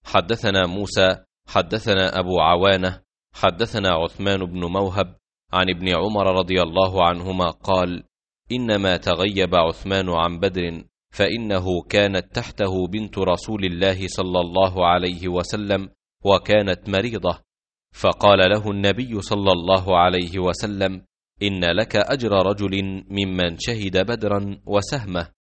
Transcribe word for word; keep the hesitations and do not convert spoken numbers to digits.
حدثنا موسى حدثنا أبو عوانة حدثنا عثمان بن موهب عن ابن عمر رضي الله عنهما قال: إنما تغيب عثمان عن بدر فإنه كانت تحته بنت رسول الله صلى الله عليه وسلم وكانت مريضة، فقال له النبي صلى الله عليه وسلم: إن لك أجر رجل ممن شهد بدرا وسهمه.